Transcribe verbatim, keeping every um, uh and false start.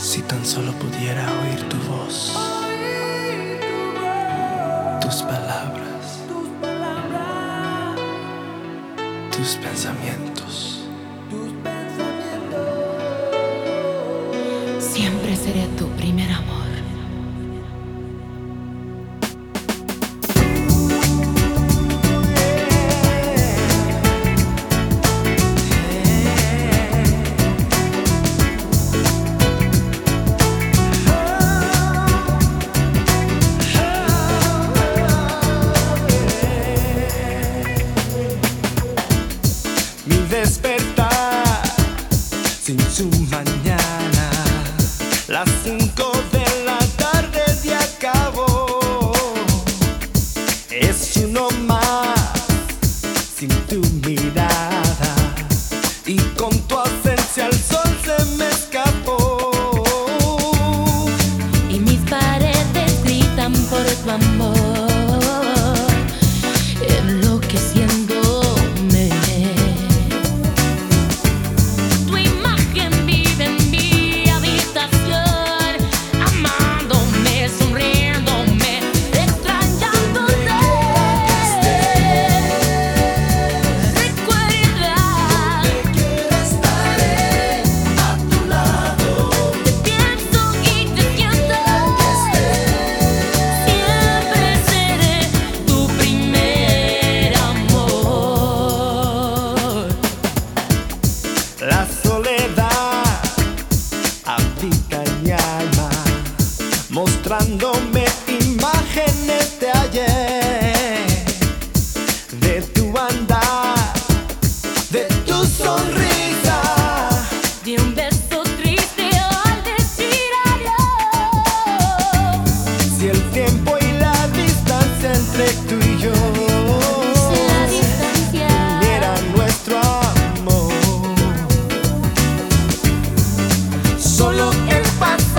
Si tan solo pudiera oír tu voz, tus palabras, tus pensamientos. Siempre seré tu primer amor. Mi despertar sin su mañana, las cinco de la tarde ya acabó. Es uno más sin tu mirada, y con tu ausencia el sol se me escapó. Y mis paredes gritan por tu amor, enloqueciendo. La soledad habita en mi alma, mostrándome imágenes de ayer, de tu andar, de tu sonrisa, De un beso triste al decir adiós. Si el tiempo y la distancia entre tú y yo La distancia uniera nuestro amor, solo el pasado